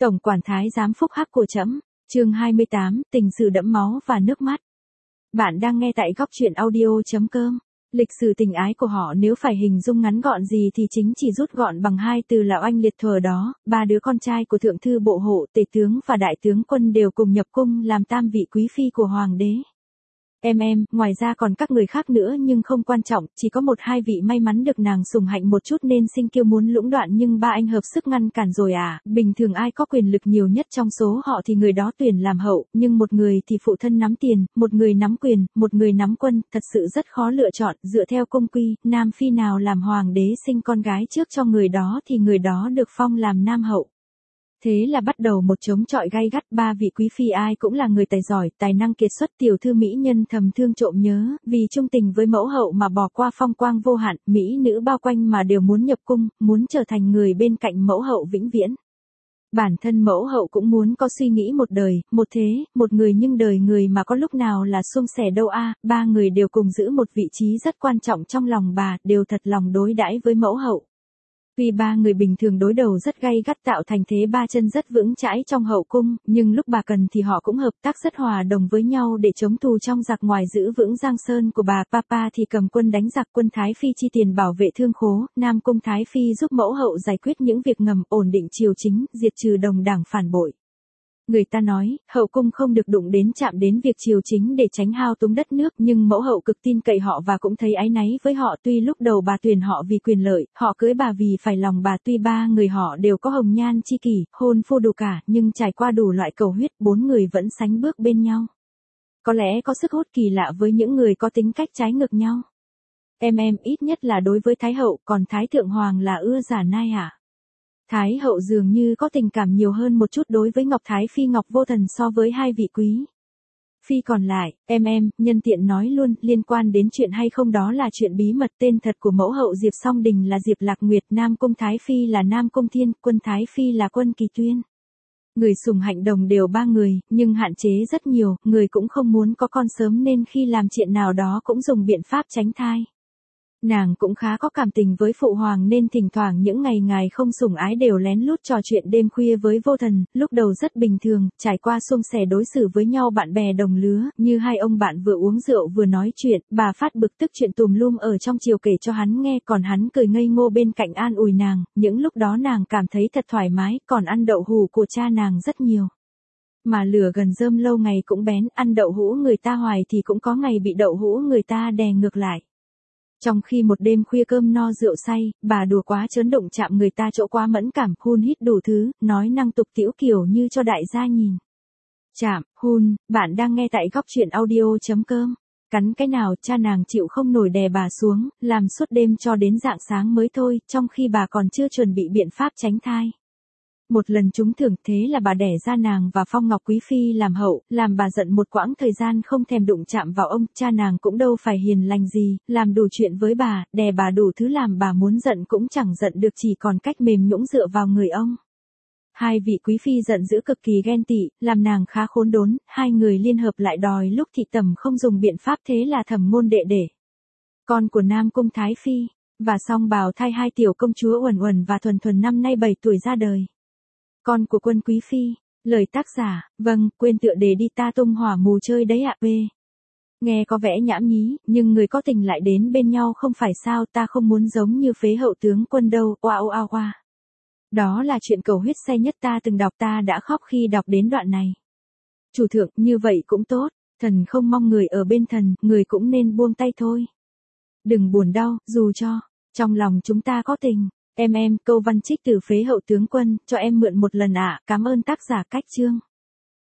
Tổng quản thái giám phúc hắc của trẫm, chương 28, tình sử đẫm máu và nước mắt. Bạn đang nghe tại góc truyện audio.com. Lịch sử tình ái của họ nếu phải hình dung ngắn gọn gì thì chính chỉ rút gọn bằng hai từ là oanh liệt thuở đó. Ba đứa con trai của thượng thư bộ hộ, tể tướng và đại tướng quân đều cùng nhập cung làm tam vị quý phi của hoàng đế. Ngoài ra còn các người khác nữa nhưng không quan trọng, chỉ có một hai vị may mắn được nàng sủng hạnh một chút nên sinh kiêu muốn lũng đoạn nhưng ba anh hợp sức ngăn cản rồi à. Bình thường ai có quyền lực nhiều nhất trong số họ thì người đó tuyển làm hậu, nhưng một người thì phụ thân nắm tiền, một người nắm quyền, một người nắm quân, thật sự rất khó lựa chọn. Dựa theo cung quy, nam phi nào làm hoàng đế sinh con gái trước cho người đó thì người đó được phong làm nam hậu. Thế là bắt đầu một chống chọi gay gắt, ba vị quý phi ai cũng là người tài giỏi, tài năng kiệt xuất. Tiểu thư mỹ nhân thầm thương trộm nhớ, vì trung tình với mẫu hậu mà bỏ qua phong quang vô hạn, mỹ nữ bao quanh mà đều muốn nhập cung, muốn trở thành người bên cạnh mẫu hậu vĩnh viễn. Bản thân mẫu hậu cũng muốn có suy nghĩ một đời, một thế, một người nhưng đời người mà có lúc nào là suôn sẻ đâu a. Ba người đều cùng giữ một vị trí rất quan trọng trong lòng bà, đều thật lòng đối đãi với mẫu hậu. Tuy ba người bình thường đối đầu rất gay gắt tạo thành thế ba chân rất vững chãi trong hậu cung, nhưng lúc bà cần thì họ cũng hợp tác rất hòa đồng với nhau để chống thù trong giặc ngoài giữ vững giang sơn của bà. Papa thì cầm quân đánh giặc, quân Thái Phi chi tiền bảo vệ thương khố, Nam Cung Thái Phi giúp mẫu hậu giải quyết những việc ngầm, ổn định triều chính, diệt trừ đồng đảng phản bội. Người ta nói, hậu cung không được đụng đến chạm đến việc triều chính để tránh hao túng đất nước, nhưng mẫu hậu cực tin cậy họ và cũng thấy áy náy với họ. Tuy lúc đầu bà tuyển họ vì quyền lợi, họ cưới bà vì phải lòng bà. Tuy ba người họ đều có hồng nhan chi kỷ, hôn phu đủ cả, nhưng trải qua đủ loại cầu huyết, bốn người vẫn sánh bước bên nhau. Có lẽ có sức hút kỳ lạ với những người có tính cách trái ngược nhau. Ít nhất là đối với Thái hậu, còn Thái thượng hoàng là ưa giả nai hả? Thái hậu dường như có tình cảm nhiều hơn một chút đối với Ngọc Thái Phi Ngọc Vô Thần so với hai vị quý phi còn lại. Nhân tiện nói luôn, liên quan đến chuyện hay không đó là chuyện bí mật. Tên thật của mẫu hậu Diệp Song Đình là Diệp Lạc Nguyệt, Nam Cung Thái Phi là Nam Cung Thiên, quân Thái Phi là Quân Kỳ Tuyên. Người sủng hạnh đồng đều ba người, nhưng hạn chế rất nhiều, người cũng không muốn có con sớm nên khi làm chuyện nào đó cũng dùng biện pháp tránh thai. Nàng cũng khá có cảm tình với phụ hoàng nên thỉnh thoảng những ngày ngài không sủng ái đều lén lút trò chuyện đêm khuya với Vô Thần, lúc đầu rất bình thường, trải qua suôn sẻ đối xử với nhau bạn bè đồng lứa, như hai ông bạn vừa uống rượu vừa nói chuyện, bà phát bực tức chuyện tùm lum ở trong triều kể cho hắn nghe, còn hắn cười ngây ngô bên cạnh an ủi nàng, những lúc đó nàng cảm thấy thật thoải mái, còn ăn đậu hũ của cha nàng rất nhiều. Mà lửa gần rơm lâu ngày cũng bén, ăn đậu hũ người ta hoài thì cũng có ngày bị đậu hũ người ta đè ngược lại. Trong khi một đêm khuya cơm no rượu say, bà đùa quá chớn động chạm người ta chỗ quá mẫn cảm, hun hít đủ thứ, nói năng tục tĩu kiểu như cho đại gia nhìn. Chạm, hun, bạn đang nghe tại góc truyện audio.com. Cắn cái nào cha nàng chịu không nổi đè bà xuống, làm suốt đêm cho đến rạng sáng mới thôi, trong khi bà còn chưa chuẩn bị biện pháp tránh thai. Một lần trúng thưởng, thế là bà đẻ ra nàng và phong Ngọc Quý Phi làm hậu, làm bà giận một quãng thời gian không thèm đụng chạm vào ông. Cha nàng cũng đâu phải hiền lành gì, làm đủ chuyện với bà, đè bà đủ thứ làm bà muốn giận cũng chẳng giận được, chỉ còn cách mềm nhũn dựa vào người ông. Hai vị quý phi giận dữ cực kỳ ghen tị, làm nàng khá khốn đốn, hai người liên hợp lại đòi lúc Thị Tầm không dùng biện pháp, thế là Thẩm Ngôn Đệ để con của Nam Cung Thái Phi và song bào thai hai tiểu công chúa Uẩn Uẩn và Thuần Thuần năm nay 7 tuổi ra đời. Con của Quân Quý Phi. Lời tác giả, vâng, quên tựa đề đi, ta tung hỏa mù chơi đấy ạ. Nghe có vẻ nhãm nhí, nhưng người có tình lại đến bên nhau không phải sao, ta không muốn giống như phế hậu tướng quân đâu, oa. Đó là chuyện cầu huyết say nhất ta từng đọc, ta đã khóc khi đọc đến đoạn này. Chủ thượng, như vậy cũng tốt, thần không mong người ở bên thần, người cũng nên buông tay thôi. Đừng buồn đau, dù cho trong lòng chúng ta có tình. Câu văn trích từ phế hậu tướng quân, cho em mượn một lần ạ, cảm ơn tác giả. Cách chương.